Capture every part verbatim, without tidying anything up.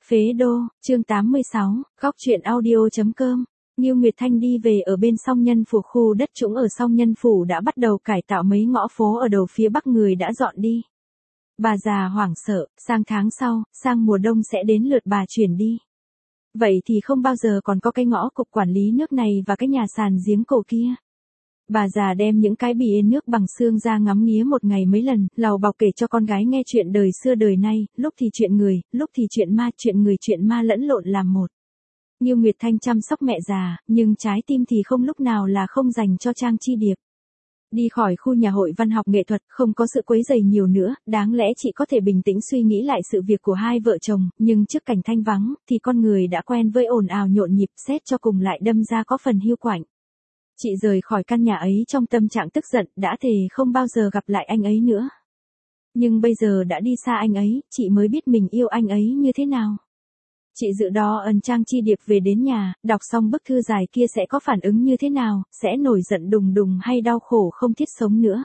Phế đô, chương tám mươi sáu, góc truyện audio.com. Ngưu Nguyệt Thanh đi về ở bên Song Nhân Phủ. Khu đất trũng ở Song Nhân Phủ đã bắt đầu cải tạo, mấy ngõ phố ở đầu phía bắc người đã dọn đi. Bà già hoảng sợ, sang tháng sau, sang mùa đông sẽ đến lượt bà chuyển đi. Vậy thì không bao giờ còn có cái ngõ cục quản lý nước này và cái nhà sàn giếng cổ kia. Bà già đem những cái bì nước bằng xương ra ngắm nghía một ngày mấy lần, lầu bọc kể cho con gái nghe chuyện đời xưa đời nay, lúc thì chuyện người, lúc thì chuyện ma, chuyện người chuyện ma lẫn lộn làm một. Ngưu Nguyệt Thanh chăm sóc mẹ già, nhưng trái tim thì không lúc nào là không dành cho Trang Chi Điệp. Đi khỏi khu nhà hội văn học nghệ thuật, không có sự quấy rầy nhiều nữa, đáng lẽ chị có thể bình tĩnh suy nghĩ lại sự việc của hai vợ chồng, nhưng trước cảnh thanh vắng, thì con người đã quen với ồn ào nhộn nhịp, xét cho cùng lại đâm ra có phần hiu quạnh. Chị rời khỏi căn nhà ấy trong tâm trạng tức giận, đã thề không bao giờ gặp lại anh ấy nữa. Nhưng bây giờ đã đi xa anh ấy, chị mới biết mình yêu anh ấy như thế nào. Chị dự đo ân Trang Chi Điệp về đến nhà, đọc xong bức thư dài kia sẽ có phản ứng như thế nào, sẽ nổi giận đùng đùng hay đau khổ không thiết sống nữa.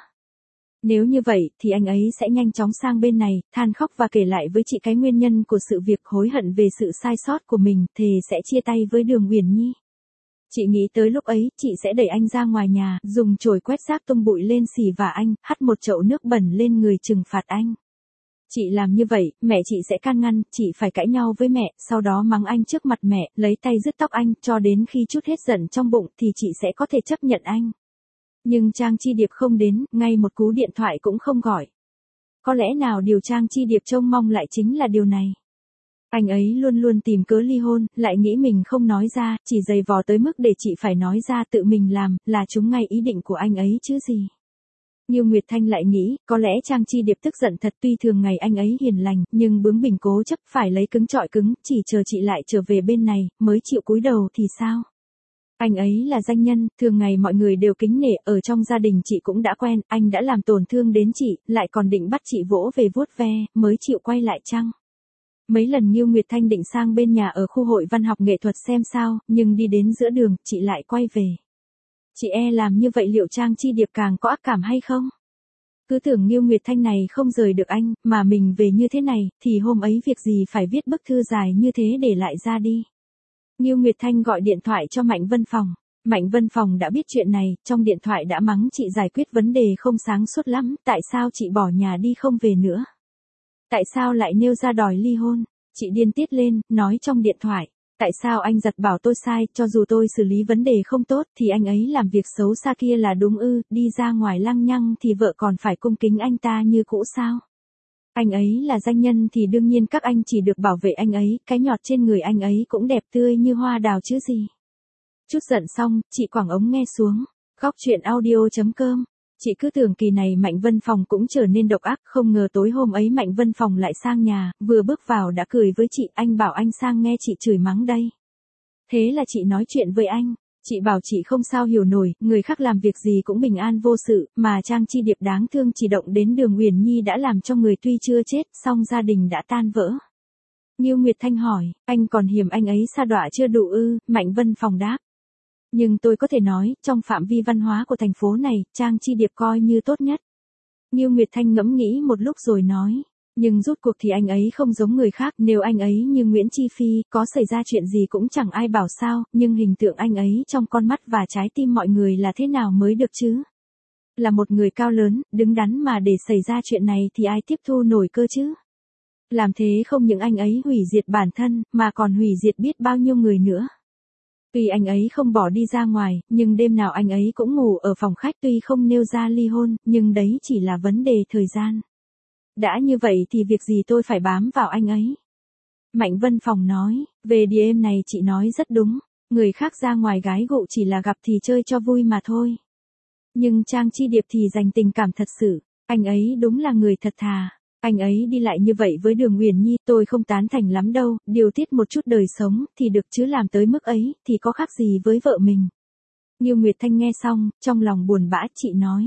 Nếu như vậy, thì anh ấy sẽ nhanh chóng sang bên này, than khóc và kể lại với chị cái nguyên nhân của sự việc, hối hận về sự sai sót của mình, thề sẽ chia tay với Đường Uyển Nhi. Chị nghĩ tới lúc ấy, chị sẽ đẩy anh ra ngoài nhà, dùng chổi quét rác tung bụi lên xì vả anh, hắt một chậu nước bẩn lên người trừng phạt anh. Chị làm như vậy, mẹ chị sẽ can ngăn, chị phải cãi nhau với mẹ, sau đó mắng anh trước mặt mẹ, lấy tay rứt tóc anh, cho đến khi chút hết giận trong bụng thì chị sẽ có thể chấp nhận anh. Nhưng Trang Chi Điệp không đến, ngay một cú điện thoại cũng không gọi. Có lẽ nào điều Trang Chi Điệp trông mong lại chính là điều này. Anh ấy luôn luôn tìm cớ ly hôn, lại nghĩ mình không nói ra, chỉ giày vò tới mức để chị phải nói ra tự mình làm, là trúng ngay ý định của anh ấy chứ gì. Ngưu Nguyệt Thanh lại nghĩ, có lẽ Trang Chi Điệp tức giận thật, tuy thường ngày anh ấy hiền lành, nhưng bướng bỉnh cố chấp phải lấy cứng trọi cứng, chỉ chờ chị lại trở về bên này, mới chịu cúi đầu thì sao? Anh ấy là danh nhân, thường ngày mọi người đều kính nể, ở trong gia đình chị cũng đã quen, anh đã làm tổn thương đến chị, lại còn định bắt chị vỗ về vuốt ve, mới chịu quay lại chăng? Mấy lần Ngưu Nguyệt Thanh định sang bên nhà ở khu hội văn học nghệ thuật xem sao, nhưng đi đến giữa đường, chị lại quay về. Chị e làm như vậy liệu Trang Chi Điệp càng có ác cảm hay không? Cứ tưởng Ngưu Nguyệt Thanh này không rời được anh, mà mình về như thế này, thì hôm ấy việc gì phải viết bức thư dài như thế để lại ra đi. Ngưu Nguyệt Thanh gọi điện thoại cho Mạnh Vân Phòng. Mạnh Vân Phòng đã biết chuyện này, trong điện thoại đã mắng chị giải quyết vấn đề không sáng suốt lắm, tại sao chị bỏ nhà đi không về nữa? Tại sao lại nêu ra đòi ly hôn? Chị điên tiết lên, nói trong điện thoại. Tại sao anh giật bảo tôi sai, cho dù tôi xử lý vấn đề không tốt thì anh ấy làm việc xấu xa kia là đúng ư, đi ra ngoài lăng nhăng thì vợ còn phải cung kính anh ta như cũ sao? Anh ấy là danh nhân thì đương nhiên các anh chỉ được bảo vệ anh ấy, cái nhọt trên người anh ấy cũng đẹp tươi như hoa đào chứ gì. Chút giận xong, chị quẳng ống nghe xuống. Góc truyện audio.com. Chị cứ tưởng kỳ này Mạnh Vân Phòng cũng trở nên độc ác, không ngờ tối hôm ấy Mạnh Vân Phòng lại sang nhà, vừa bước vào đã cười với chị, anh bảo anh sang nghe chị chửi mắng đây. Thế là chị nói chuyện với anh, chị bảo chị không sao hiểu nổi, người khác làm việc gì cũng bình an vô sự, mà Trang Chi Điệp đáng thương chỉ động đến Đường Uyển Nhi đã làm cho người tuy chưa chết, song gia đình đã tan vỡ. Ngưu Nguyệt Thanh hỏi, anh còn hiểm anh ấy sa đọa chưa đủ ư? Mạnh Vân Phòng đáp. Nhưng tôi có thể nói, trong phạm vi văn hóa của thành phố này, Trang Chi Điệp coi như tốt nhất. Ngưu Nguyệt Thanh ngẫm nghĩ một lúc rồi nói, nhưng rốt cuộc thì anh ấy không giống người khác, nếu anh ấy như Nguyễn Chi Phi, có xảy ra chuyện gì cũng chẳng ai bảo sao, nhưng hình tượng anh ấy trong con mắt và trái tim mọi người là thế nào mới được chứ? Là một người cao lớn, đứng đắn mà để xảy ra chuyện này thì ai tiếp thu nổi cơ chứ? Làm thế không những anh ấy hủy diệt bản thân, mà còn hủy diệt biết bao nhiêu người nữa. Tuy anh ấy không bỏ đi ra ngoài, nhưng đêm nào anh ấy cũng ngủ ở phòng khách, tuy không nêu ra ly hôn, nhưng đấy chỉ là vấn đề thời gian. Đã như vậy thì việc gì tôi phải bám vào anh ấy? Mạnh Vân Phòng nói, về đêm này chị nói rất đúng, người khác ra ngoài gái gụ chỉ là gặp thì chơi cho vui mà thôi. Nhưng Trang Chi Điệp thì dành tình cảm thật sự, anh ấy đúng là người thật thà. Anh ấy đi lại như vậy với Đường Uyển Nhi tôi không tán thành lắm đâu, điều tiết một chút đời sống thì được chứ làm tới mức ấy thì có khác gì với vợ mình. Ngưu Nguyệt Thanh nghe xong, trong lòng buồn bã chị nói.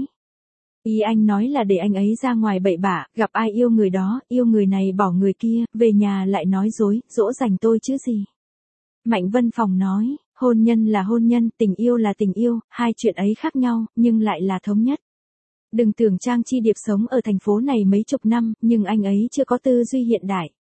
Ý anh nói là để anh ấy ra ngoài bậy bạ, gặp ai yêu người đó, yêu người này bỏ người kia, về nhà lại nói dối, dỗ dành tôi chứ gì. Mạnh Vân Phòng nói, hôn nhân là hôn nhân, tình yêu là tình yêu, hai chuyện ấy khác nhau, nhưng lại là thống nhất. Đừng tưởng Trang Chi Điệp sống ở thành phố này mấy chục năm, nhưng anh ấy chưa có tư duy hiện đại.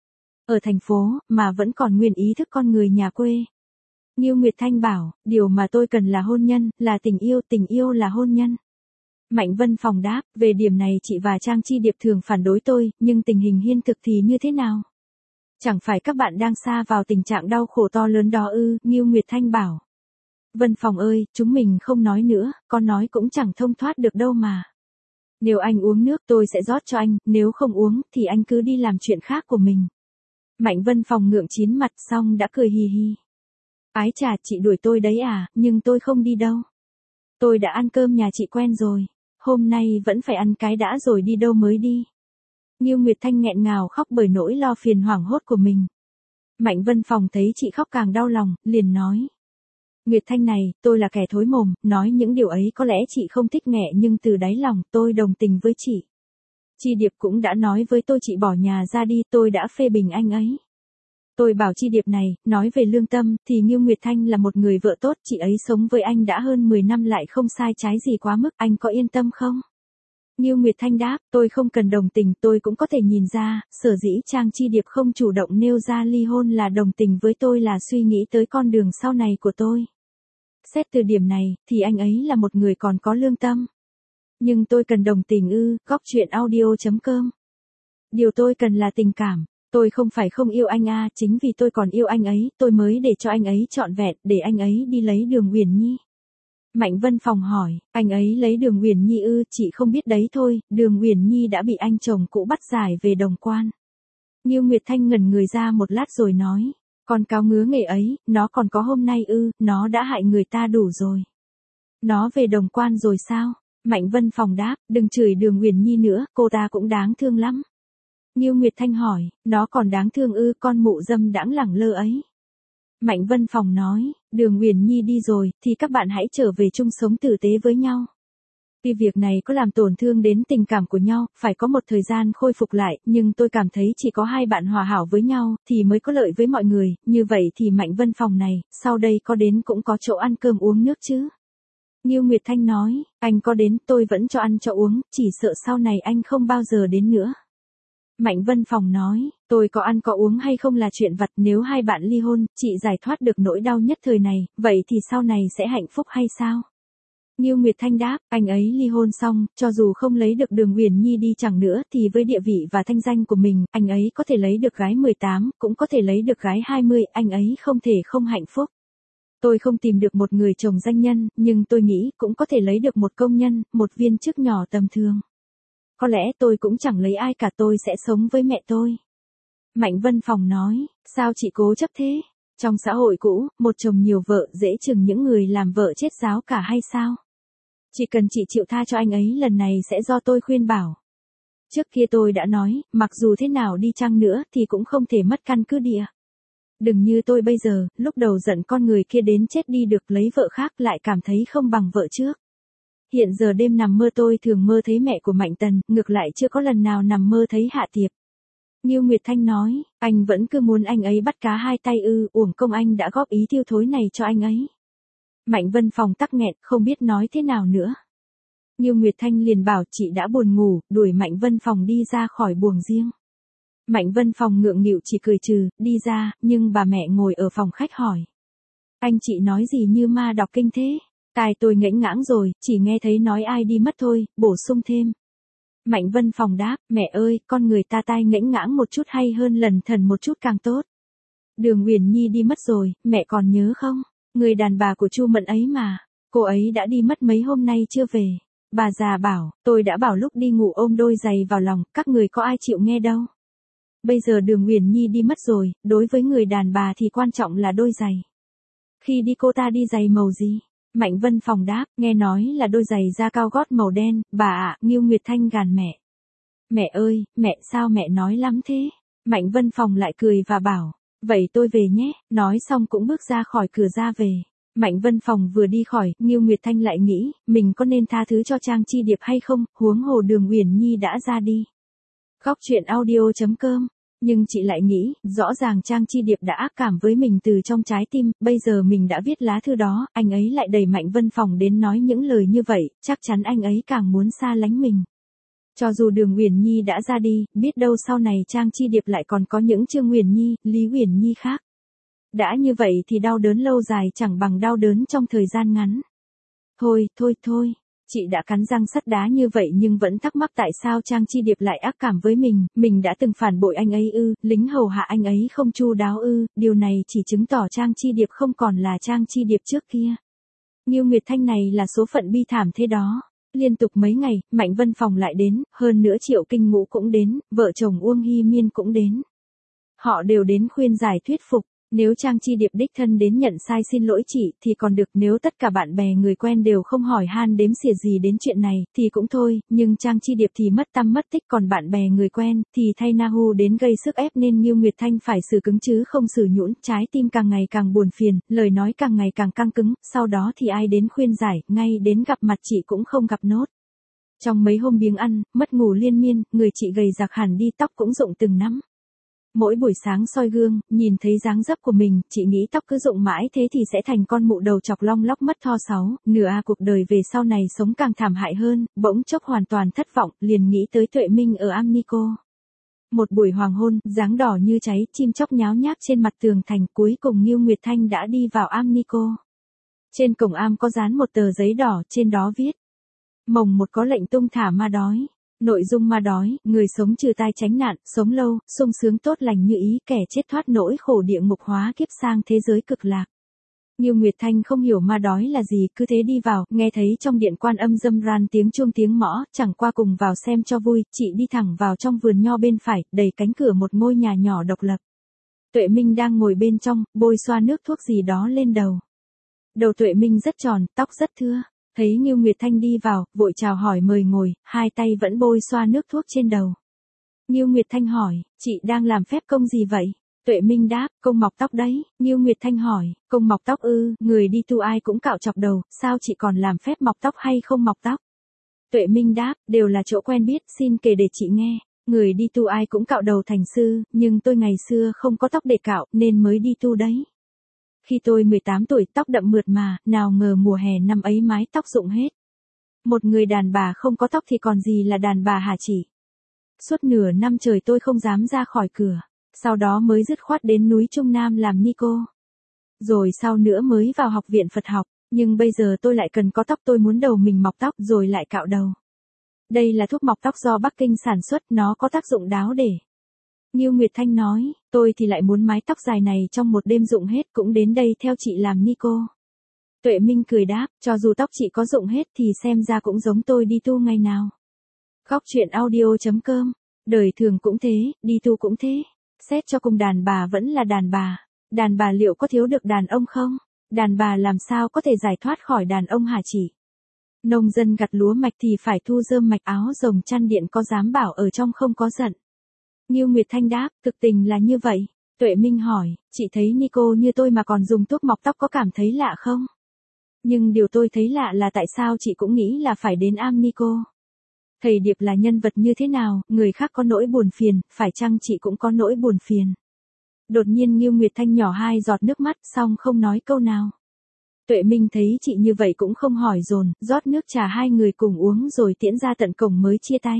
ở thành phố, mà vẫn còn nguyên ý thức con người nhà quê. Ngưu Nguyệt Thanh bảo, điều mà tôi cần là hôn nhân, là tình yêu, tình yêu là hôn nhân. Mạnh Vân Phòng đáp, về điểm này chị và Trang Chi Điệp thường phản đối tôi, nhưng tình hình hiện thực thì như thế nào? Chẳng phải các bạn đang sa vào tình trạng đau khổ to lớn đó ư, Ngưu Nguyệt Thanh bảo. Vân Phòng ơi, chúng mình không nói nữa, con nói cũng chẳng thông thoát được đâu mà. Nếu anh uống nước tôi sẽ rót cho anh, nếu không uống thì anh cứ đi làm chuyện khác của mình. Mạnh Vân Phòng ngượng chín mặt xong đã cười hì hì. Ái chà, chị đuổi tôi đấy à, nhưng tôi không đi đâu. Tôi đã ăn cơm nhà chị quen rồi, hôm nay vẫn phải ăn cái đã rồi đi đâu mới đi. Ngưu Nguyệt Thanh nghẹn ngào khóc bởi nỗi lo phiền hoảng hốt của mình. Mạnh Vân Phòng thấy chị khóc càng đau lòng, liền nói. Nguyệt Thanh này, tôi là kẻ thối mồm, nói những điều ấy có lẽ chị không thích nghe nhưng từ đáy lòng tôi đồng tình với chị. Chi Điệp cũng đã nói với tôi chị bỏ nhà ra đi, tôi đã phê bình anh ấy. Tôi bảo Chi Điệp này, nói về lương tâm, thì Ngưu Nguyệt Thanh là một người vợ tốt, chị ấy sống với anh đã hơn mười năm lại không sai trái gì quá mức, anh có yên tâm không? Ngưu Nguyệt Thanh đáp, tôi không cần đồng tình, tôi cũng có thể nhìn ra, sở dĩ Trang Chi Điệp không chủ động nêu ra ly hôn là đồng tình với tôi là suy nghĩ tới con đường sau này của tôi. Xét từ điểm này, thì anh ấy là một người còn có lương tâm. Nhưng tôi cần đồng tình ư, góc chuyện audio chấm com. Điều tôi cần là tình cảm. Tôi không phải không yêu anh a, à, chính vì tôi còn yêu anh ấy, tôi mới để cho anh ấy trọn vẹn, để anh ấy đi lấy Đường Uyển Nhi. Mạnh Vân Phòng hỏi, anh ấy lấy Đường Uyển Nhi ư, chị không biết đấy thôi, Đường Uyển Nhi đã bị anh chồng cũ bắt giải về Đồng Quan. Ngưu Nguyệt Thanh ngẩn người ra một lát rồi nói, con cáo ngứa nghề ấy, nó còn có hôm nay ư, nó đã hại người ta đủ rồi. Nó về Đồng Quan rồi sao? Mạnh Vân Phòng đáp, đừng chửi Đường Uyển Nhi nữa, cô ta cũng đáng thương lắm. Ngưu Nguyệt Thanh hỏi, nó còn đáng thương ư, con mụ dâm đãng lẳng lơ ấy. Mạnh Vân Phòng nói, Đường Uyển Nhi đi rồi, thì các bạn hãy trở về chung sống tử tế với nhau. Tuy việc này có làm tổn thương đến tình cảm của nhau, phải có một thời gian khôi phục lại, nhưng tôi cảm thấy chỉ có hai bạn hòa hảo với nhau, thì mới có lợi với mọi người, như vậy thì Mạnh Vân Phòng này, sau đây có đến cũng có chỗ ăn cơm uống nước chứ. Ngưu Nguyệt Thanh nói, anh có đến tôi vẫn cho ăn cho uống, chỉ sợ sau này anh không bao giờ đến nữa. Mạnh Vân Phòng nói, tôi có ăn có uống hay không là chuyện vặt, nếu hai bạn ly hôn, chị giải thoát được nỗi đau nhất thời này, vậy thì sau này sẽ hạnh phúc hay sao? Ngưu Nguyệt Thanh đáp, anh ấy ly hôn xong, cho dù không lấy được Đường Uyển Nhi đi chẳng nữa thì với địa vị và thanh danh của mình, anh ấy có thể lấy được gái mười tám, cũng có thể lấy được gái hai mươi, anh ấy không thể không hạnh phúc. Tôi không tìm được một người chồng danh nhân, nhưng tôi nghĩ cũng có thể lấy được một công nhân, một viên chức nhỏ tầm thường. Có lẽ tôi cũng chẳng lấy ai cả, tôi sẽ sống với mẹ tôi. Mạnh Vân Phòng nói, sao chị cố chấp thế? Trong xã hội cũ, một chồng nhiều vợ dễ chừng những người làm vợ chết ráo cả hay sao? Chỉ cần chị chịu tha cho anh ấy lần này sẽ do tôi khuyên bảo. Trước kia tôi đã nói, mặc dù thế nào đi chăng nữa thì cũng không thể mất căn cứ địa. Đừng như tôi bây giờ, lúc đầu giận con người kia đến chết đi được lấy vợ khác lại cảm thấy không bằng vợ trước. Hiện giờ đêm nằm mơ tôi thường mơ thấy mẹ của Mạnh Tần, ngược lại chưa có lần nào nằm mơ thấy Hạ Tiệp. Ngưu Nguyệt Thanh nói, anh vẫn cứ muốn anh ấy bắt cá hai tay ư, uổng công anh đã góp ý tiêu thối này cho anh ấy. Mạnh Vân Phòng tắc nghẹn, không biết nói thế nào nữa. Ngưu Nguyệt Thanh liền bảo chị đã buồn ngủ, đuổi Mạnh Vân Phòng đi ra khỏi buồng riêng. Mạnh Vân Phòng ngượng nghịu chỉ cười trừ, đi ra, nhưng bà mẹ ngồi ở phòng khách hỏi. Anh chị nói gì như ma đọc kinh thế? Tai tôi ngẫnh ngãng rồi, chỉ nghe thấy nói ai đi mất thôi, bổ sung thêm. Mạnh Vân Phòng đáp, mẹ ơi, con người ta tai ngẫnh ngãng một chút hay hơn lần thần một chút càng tốt. Đường Uyển Nhi đi mất rồi, mẹ còn nhớ không? Người đàn bà của Chu Mẫn ấy mà, cô ấy đã đi mất mấy hôm nay chưa về. Bà già bảo, tôi đã bảo lúc đi ngủ ôm đôi giày vào lòng, các người có ai chịu nghe đâu. Bây giờ Đường Uyển Nhi đi mất rồi, đối với người đàn bà thì quan trọng là đôi giày. Khi đi cô ta đi giày màu gì? Mạnh Vân Phòng đáp, nghe nói là đôi giày da cao gót màu đen, bà ạ, Ngưu Nguyệt Thanh gàn mẹ. Mẹ ơi, mẹ sao mẹ nói lắm thế? Mạnh Vân Phòng lại cười và bảo, vậy tôi về nhé, nói xong cũng bước ra khỏi cửa ra về. Mạnh Vân Phòng vừa đi khỏi, Ngưu Nguyệt Thanh lại nghĩ, mình có nên tha thứ cho Trang Chi Điệp hay không, huống hồ Đường Uyển Nhi đã ra đi. Góc chuyện audio chấm com. Nhưng chị lại nghĩ, rõ ràng Trang Chi Điệp đã ác cảm với mình từ trong trái tim, bây giờ mình đã viết lá thư đó, anh ấy lại đẩy Mạnh Vân Phòng đến nói những lời như vậy, chắc chắn anh ấy càng muốn xa lánh mình. Cho dù Đường Uyển Nhi đã ra đi, biết đâu sau này Trang Chi Điệp lại còn có những Trương Uyển Nhi, Lý Uyển Nhi khác. Đã như vậy thì đau đớn lâu dài chẳng bằng đau đớn trong thời gian ngắn. Thôi, thôi, thôi, chị đã cắn răng sắt đá như vậy nhưng vẫn thắc mắc tại sao Trang Chi Điệp lại ác cảm với mình, mình đã từng phản bội anh ấy ư, lính hầu hạ anh ấy không chu đáo ư, điều này chỉ chứng tỏ Trang Chi Điệp không còn là Trang Chi Điệp trước kia. Ngưu Nguyệt Thanh này là số phận bi thảm thế đó. Liên tục mấy ngày, Mạnh Vân Phòng lại đến, hơn nữa Triệu Kinh Ngũ cũng đến, vợ chồng Uông Hy Miên cũng đến. Họ đều đến khuyên giải thuyết phục. Nếu Trang Chi Điệp đích thân đến nhận sai xin lỗi chị thì còn được, nếu tất cả bạn bè người quen đều không hỏi han đếm xỉa gì đến chuyện này thì cũng thôi, nhưng Trang Chi Điệp thì mất tăm mất tích, còn bạn bè người quen thì thay Nahu đến gây sức ép nên Ngưu Nguyệt Thanh phải xử cứng chứ không xử nhũn, trái tim càng ngày càng buồn phiền, lời nói càng ngày càng căng cứng, sau đó thì ai đến khuyên giải, ngay đến gặp mặt chị cũng không gặp nốt. Trong mấy hôm biếng ăn, mất ngủ liên miên, người chị gầy rạc hẳn đi, tóc cũng rụng từng nắm. Mỗi buổi sáng soi gương, nhìn thấy dáng dấp của mình, chị nghĩ tóc cứ rụng mãi thế thì sẽ thành con mụ đầu chọc long lóc mất tho sáu, nửa a cuộc đời về sau này sống càng thảm hại hơn, bỗng chốc hoàn toàn thất vọng, liền nghĩ tới Tuệ Minh ở Amnico. Một buổi hoàng hôn, dáng đỏ như cháy, chim chóc nháo nhác trên mặt tường thành, cuối cùng Ngưu Nguyệt Thanh đã đi vào Amnico. Trên cổng am có dán một tờ giấy đỏ, trên đó viết: Mồng một có lệnh tung thả ma đói. Nội dung ma đói, người sống trừ tai tránh nạn, sống lâu, sung sướng tốt lành như ý, kẻ chết thoát nỗi khổ địa ngục hóa kiếp sang thế giới cực lạc. Ngưu Nguyệt Thanh không hiểu ma đói là gì, cứ thế đi vào, nghe thấy trong điện Quan Âm râm ran tiếng chuông tiếng mõ, chẳng qua cùng vào xem cho vui, chị đi thẳng vào trong vườn nho bên phải, đầy cánh cửa một ngôi nhà nhỏ độc lập. Tuệ Minh đang ngồi bên trong, bôi xoa nước thuốc gì đó lên đầu. Đầu Tuệ Minh rất tròn, tóc rất thưa. Thấy Ngưu Nguyệt Thanh đi vào, vội chào hỏi mời ngồi, hai tay vẫn bôi xoa nước thuốc trên đầu. Ngưu Nguyệt Thanh hỏi, chị đang làm phép công gì vậy? Tuệ Minh đáp, công mọc tóc đấy. Ngưu Nguyệt Thanh hỏi, công mọc tóc ư, người đi tu ai cũng cạo chọc đầu, sao chị còn làm phép mọc tóc hay không mọc tóc? Tuệ Minh đáp, đều là chỗ quen biết, xin kể để chị nghe. Người đi tu ai cũng cạo đầu thành sư, nhưng tôi ngày xưa không có tóc để cạo, nên mới đi tu đấy. Khi tôi mười tám tuổi tóc đậm mượt mà, nào ngờ mùa hè năm ấy mái tóc rụng hết. Một người đàn bà không có tóc thì còn gì là đàn bà hả chị? Suốt nửa năm trời tôi không dám ra khỏi cửa, sau đó mới dứt khoát đến núi Trung Nam làm ni cô. Rồi sau nữa mới vào học viện Phật học, nhưng bây giờ tôi lại cần có tóc, tôi muốn đầu mình mọc tóc rồi lại cạo đầu. Đây là thuốc mọc tóc do Bắc Kinh sản xuất, nó có tác dụng đáo để. Ngưu Nguyệt Thanh nói, tôi thì lại muốn mái tóc dài này trong một đêm rụng hết, cũng đến đây theo chị làm ni cô. Tuệ Minh cười đáp, cho dù tóc chị có rụng hết thì xem ra cũng giống tôi đi tu ngày nào. Góc truyện audio chấm com, đời thường cũng thế, đi tu cũng thế. Xét cho cùng đàn bà vẫn là đàn bà. Đàn bà liệu có thiếu được đàn ông không? Đàn bà làm sao có thể giải thoát khỏi đàn ông hả chị? Nông dân gặt lúa mạch thì phải thu rơm mạch, áo rồng chăn điện, có dám bảo ở trong không có giận. Ngưu Nguyệt Thanh đáp, thực tình là như vậy. Tuệ Minh hỏi, chị thấy ni cô như tôi mà còn dùng thuốc mọc tóc có cảm thấy lạ không? Nhưng điều tôi thấy lạ là tại sao chị cũng nghĩ là phải đến am ni cô? Thầy Điệp là nhân vật như thế nào, người khác có nỗi buồn phiền, phải chăng chị cũng có nỗi buồn phiền? Đột nhiên Ngưu Nguyệt Thanh nhỏ hai giọt nước mắt, xong không nói câu nào. Tuệ Minh thấy chị như vậy cũng không hỏi dồn, rót nước trà hai người cùng uống rồi tiễn ra tận cổng mới chia tay.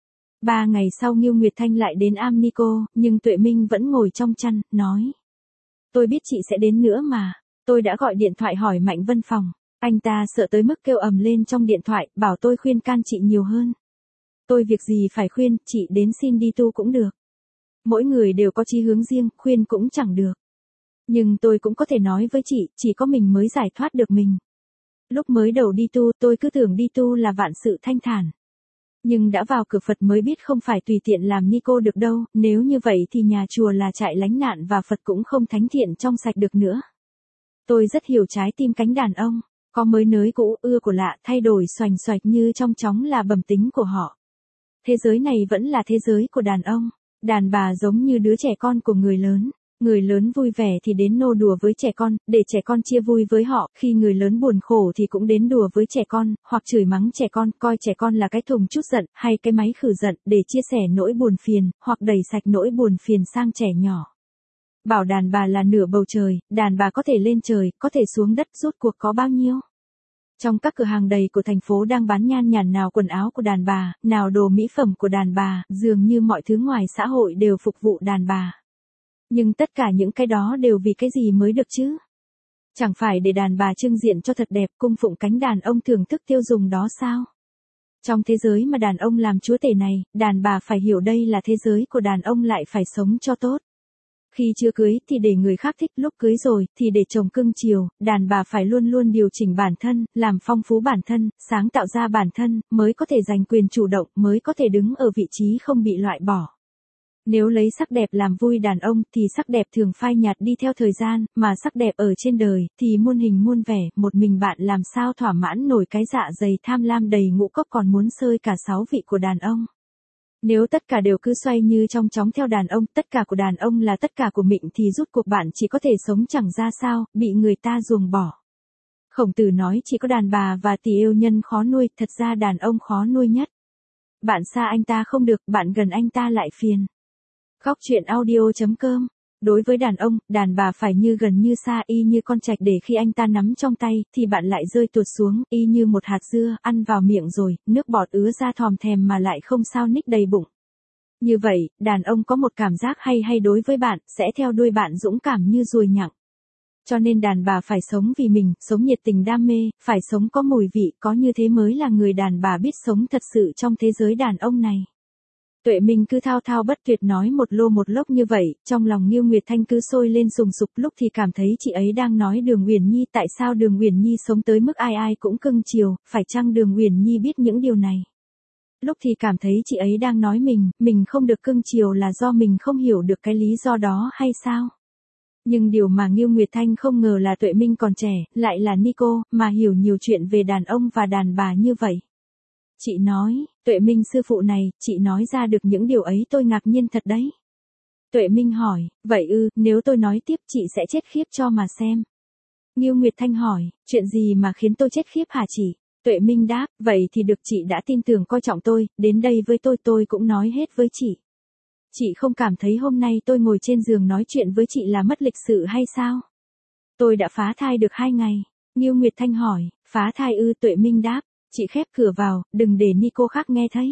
Ba ngày sau Ngưu Nguyệt Thanh lại đến am ni cô, nhưng Tuệ Minh vẫn ngồi trong chăn, nói. Tôi biết chị sẽ đến nữa mà, tôi đã gọi điện thoại hỏi Mạnh Vân Phòng. Anh ta sợ tới mức kêu ầm lên trong điện thoại, bảo tôi khuyên can chị nhiều hơn. Tôi việc gì phải khuyên, chị đến xin đi tu cũng được. Mỗi người đều có chí hướng riêng, khuyên cũng chẳng được. Nhưng tôi cũng có thể nói với chị, chỉ có mình mới giải thoát được mình. Lúc mới đầu đi tu, tôi cứ tưởng đi tu là vạn sự thanh thản. Nhưng đã vào cửa Phật mới biết không phải tùy tiện làm ni cô được đâu, nếu như vậy thì nhà chùa là trại lánh nạn và Phật cũng không thánh thiện trong sạch được nữa. Tôi rất hiểu trái tim cánh đàn ông, có mới nới cũ, ưa của lạ, thay đổi xoành xoạch như trong chóng là bẩm tính của họ. Thế giới này vẫn là thế giới của đàn ông, đàn bà giống như đứa trẻ con của người lớn. Người lớn vui vẻ thì đến nô đùa với trẻ con, để trẻ con chia vui với họ, khi người lớn buồn khổ thì cũng đến đùa với trẻ con, hoặc chửi mắng trẻ con, coi trẻ con là cái thùng trút giận, hay cái máy khử giận, để chia sẻ nỗi buồn phiền, hoặc đẩy sạch nỗi buồn phiền sang trẻ nhỏ. Bảo đàn bà là nửa bầu trời, đàn bà có thể lên trời, có thể xuống đất, rốt cuộc có bao nhiêu? Trong các cửa hàng đầy của thành phố đang bán nhan nhản nào quần áo của đàn bà, nào đồ mỹ phẩm của đàn bà, dường như mọi thứ ngoài xã hội đều phục vụ đàn bà. Nhưng tất cả những cái đó đều vì cái gì mới được chứ? Chẳng phải để đàn bà trưng diện cho thật đẹp, cung phụng cánh đàn ông thưởng thức tiêu dùng đó sao? Trong thế giới mà đàn ông làm chúa tể này, đàn bà phải hiểu đây là thế giới của đàn ông, lại phải sống cho tốt. Khi chưa cưới thì để người khác thích, lúc cưới rồi thì để chồng cưng chiều, đàn bà phải luôn luôn điều chỉnh bản thân, làm phong phú bản thân, sáng tạo ra bản thân, mới có thể giành quyền chủ động, mới có thể đứng ở vị trí không bị loại bỏ. Nếu lấy sắc đẹp làm vui đàn ông thì sắc đẹp thường phai nhạt đi theo thời gian, mà sắc đẹp ở trên đời thì muôn hình muôn vẻ, một mình bạn làm sao thỏa mãn nổi cái dạ dày tham lam đầy ngũ cốc còn muốn xơi cả sáu vị của đàn ông. Nếu tất cả đều cứ xoay như trong chóng theo đàn ông, tất cả của đàn ông là tất cả của mình thì rút cuộc bạn chỉ có thể sống chẳng ra sao, bị người ta ruồng bỏ. Khổng Tử nói chỉ có đàn bà và tỷ yêu nhân khó nuôi, thật ra đàn ông khó nuôi nhất. Bạn xa anh ta không được, bạn gần anh ta lại phiền. Góc truyện audio chấm com. Đối với đàn ông, đàn bà phải như gần như xa, y như con trạch để khi anh ta nắm trong tay, thì bạn lại rơi tuột xuống, y như một hạt dưa, ăn vào miệng rồi, nước bọt ứa ra thòm thèm mà lại không sao ních đầy bụng. Như vậy, đàn ông có một cảm giác hay hay đối với bạn, sẽ theo đuôi bạn dũng cảm như ruồi nhặng. Cho nên đàn bà phải sống vì mình, sống nhiệt tình đam mê, phải sống có mùi vị, có như thế mới là người đàn bà biết sống thật sự trong thế giới đàn ông này. Tuệ Minh cứ thao thao bất tuyệt nói một lô một lốc như vậy, trong lòng Ngưu Nguyệt Thanh cứ sôi lên sùng sục, lúc thì cảm thấy chị ấy đang nói Đường Uyển Nhi, tại sao Đường Uyển Nhi sống tới mức ai ai cũng cưng chiều, phải chăng Đường Uyển Nhi biết những điều này? Lúc thì cảm thấy chị ấy đang nói mình, mình không được cưng chiều là do mình không hiểu được cái lý do đó hay sao? Nhưng điều mà Ngưu Nguyệt Thanh không ngờ là Tuệ Minh còn trẻ, lại là Nico, mà hiểu nhiều chuyện về đàn ông và đàn bà như vậy. Chị nói, Tuệ Minh sư phụ này, chị nói ra được những điều ấy tôi ngạc nhiên thật đấy. Tuệ Minh hỏi, vậy ư, nếu tôi nói tiếp chị sẽ chết khiếp cho mà xem. Ngưu Nguyệt Thanh hỏi, chuyện gì mà khiến tôi chết khiếp hả chị? Tuệ Minh đáp, vậy thì được, chị đã tin tưởng coi trọng tôi, đến đây với tôi tôi cũng nói hết với chị. Chị không cảm thấy hôm nay tôi ngồi trên giường nói chuyện với chị là mất lịch sự hay sao? Tôi đã phá thai được hai ngày. Ngưu Nguyệt Thanh hỏi, phá thai ư? Tuệ Minh đáp, chị khép cửa vào, đừng để Nico khác nghe thấy.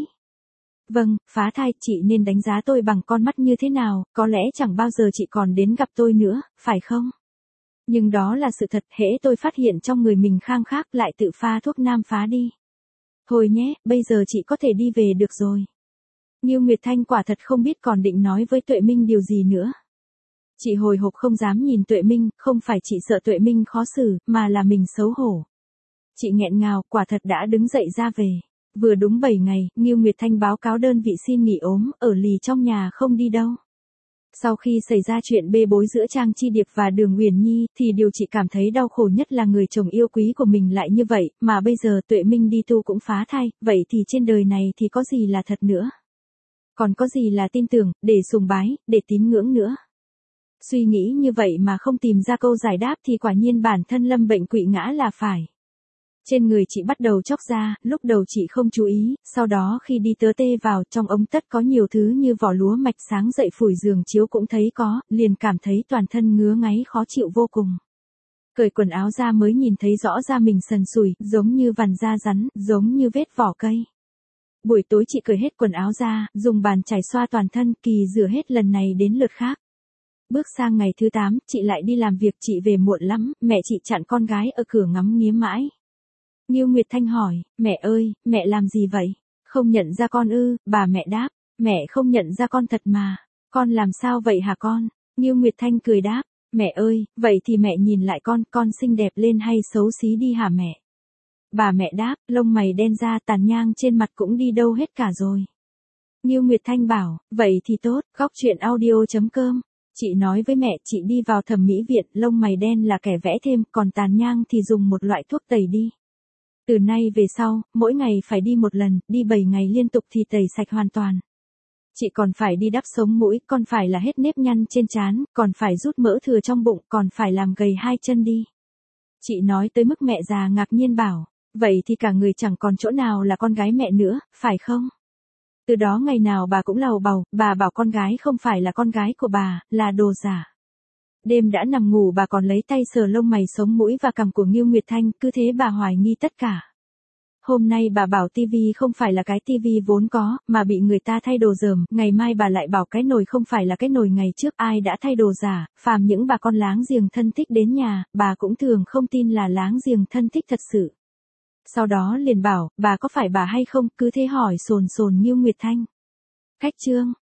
Vâng, phá thai, chị nên đánh giá tôi bằng con mắt như thế nào, có lẽ chẳng bao giờ chị còn đến gặp tôi nữa, phải không? Nhưng đó là sự thật, hễ tôi phát hiện trong người mình khang khác lại tự pha thuốc nam phá đi. Thôi nhé, bây giờ chị có thể đi về được rồi. Ngưu Nguyệt Thanh quả thật không biết còn định nói với Tuệ Minh điều gì nữa. Chị hồi hộp không dám nhìn Tuệ Minh, không phải chị sợ Tuệ Minh khó xử, mà là mình xấu hổ. Chị nghẹn ngào, quả thật đã đứng dậy ra về. Vừa đúng bảy ngày, Ngưu Nguyệt Thanh báo cáo đơn vị xin nghỉ ốm, ở lì trong nhà không đi đâu. Sau khi xảy ra chuyện bê bối giữa Trang Chi Điệp và Đường Uyển Nhi, thì điều chị cảm thấy đau khổ nhất là người chồng yêu quý của mình lại như vậy, mà bây giờ Tuệ Minh đi tu cũng phá thai, vậy thì trên đời này thì có gì là thật nữa? Còn có gì là tin tưởng, để sùng bái, để tín ngưỡng nữa? Suy nghĩ như vậy mà không tìm ra câu giải đáp thì quả nhiên bản thân lâm bệnh quỵ ngã là phải. Trên người chị bắt đầu chóc ra, lúc đầu chị không chú ý, sau đó khi đi tớ tê vào, trong ống tất có nhiều thứ như vỏ lúa mạch, sáng dậy phủi giường chiếu cũng thấy có, liền cảm thấy toàn thân ngứa ngáy khó chịu vô cùng. Cởi quần áo ra mới nhìn thấy rõ da mình sần sùi, giống như vằn da rắn, giống như vết vỏ cây. Buổi tối chị cởi hết quần áo ra, dùng bàn chải xoa toàn thân, kỳ rửa hết lần này đến lượt khác. Bước sang ngày thứ tám, chị lại đi làm việc, chị về muộn lắm, mẹ chị chặn con gái ở cửa ngắm nghía mãi. Ngưu Nguyệt Thanh hỏi, mẹ ơi, mẹ làm gì vậy? Không nhận ra con ư? Bà mẹ đáp, mẹ không nhận ra con thật mà. Con làm sao vậy hả con? Ngưu Nguyệt Thanh cười đáp, mẹ ơi, vậy thì mẹ nhìn lại con, con xinh đẹp lên hay xấu xí đi hả mẹ? Bà mẹ đáp, lông mày đen ra, tàn nhang trên mặt cũng đi đâu hết cả rồi. Ngưu Nguyệt Thanh bảo, vậy thì tốt, góc truyện audio chấm com. Chị nói với mẹ, chị đi vào thẩm mỹ viện, lông mày đen là kẻ vẽ thêm, còn tàn nhang thì dùng một loại thuốc tẩy đi. Từ nay về sau, mỗi ngày phải đi một lần, đi bảy ngày liên tục thì tẩy sạch hoàn toàn. Chị còn phải đi đắp sống mũi, còn phải là hết nếp nhăn trên trán, còn phải rút mỡ thừa trong bụng, còn phải làm gầy hai chân đi. Chị nói tới mức mẹ già ngạc nhiên bảo, vậy thì cả người chẳng còn chỗ nào là con gái mẹ nữa, phải không? Từ đó ngày nào bà cũng lầu bầu, bà bảo con gái không phải là con gái của bà, là đồ giả. Đêm đã nằm ngủ bà còn lấy tay sờ lông mày sống mũi và cằm của Ngưu Nguyệt Thanh, cứ thế bà hoài nghi tất cả. Hôm nay bà bảo tivi không phải là cái tivi vốn có, mà bị người ta thay đồ dởm, ngày mai bà lại bảo cái nồi không phải là cái nồi ngày trước, ai đã thay đồ giả, phàm những bà con láng giềng thân thích đến nhà, bà cũng thường không tin là láng giềng thân thích thật sự. Sau đó liền bảo, bà có phải bà hay không, cứ thế hỏi sồn sồn Ngưu Nguyệt Thanh. Khách trương.